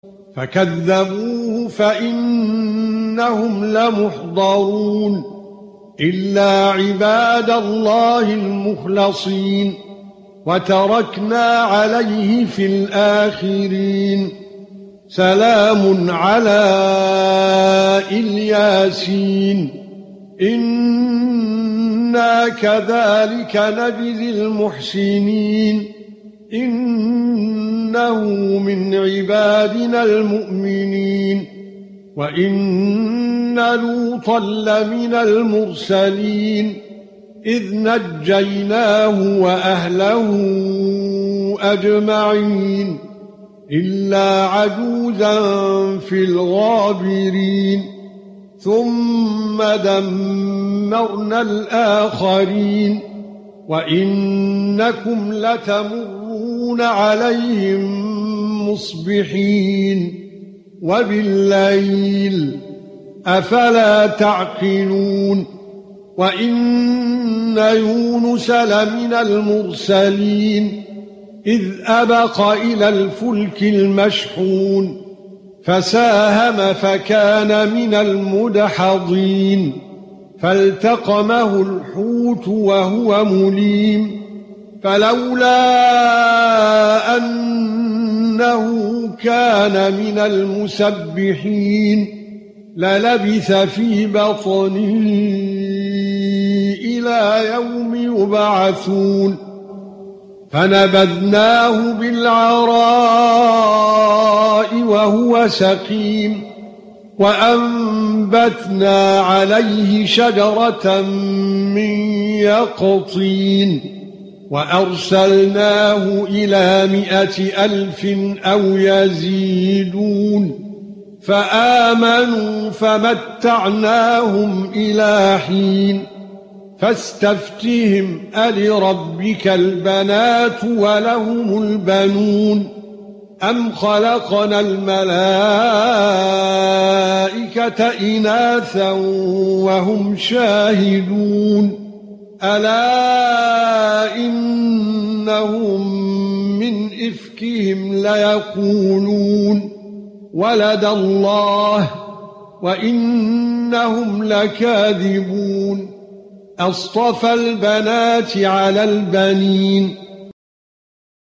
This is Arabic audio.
فكذبوه فإنهم لمحضرون إلا عباد الله المخلصين وتركنا عليه في الآخرين سلام على الياسين إنا كذلك نجزي المحسنين إنه من عبادنا المؤمنين وإن لوطا لمن المرسلين إذ نجيناه وأهله أجمعين إلا عجوزا في الغابرين ثم دمرنا الآخرين وإنكم لتمرون عليهم مصبحين وبالليل أفلا تعقلون وإن يونس لمن المرسلين إذ أبق إلى الفلك المشحون فساهم فكان من المدحضين فالتقمه الحوت وهو مليم فلولا أنه كان من المسبحين للبث في بطنه إلى يوم يبعثون فنبذناه بالعراء وهو سقيم وأنبتنا عليه شجرة من يقطين وأرسلناه إلى 100,000 أو يزيدون فآمنوا فمتعناهم إلى حين فاستفتهم ألربك البنات ولهم البنون أم خلقنا الملائكة إناثا وهم شاهدون ألا إنهم من إفكهم ليقولون ولد الله وإنهم لكاذبون أصطفى البنات على البنين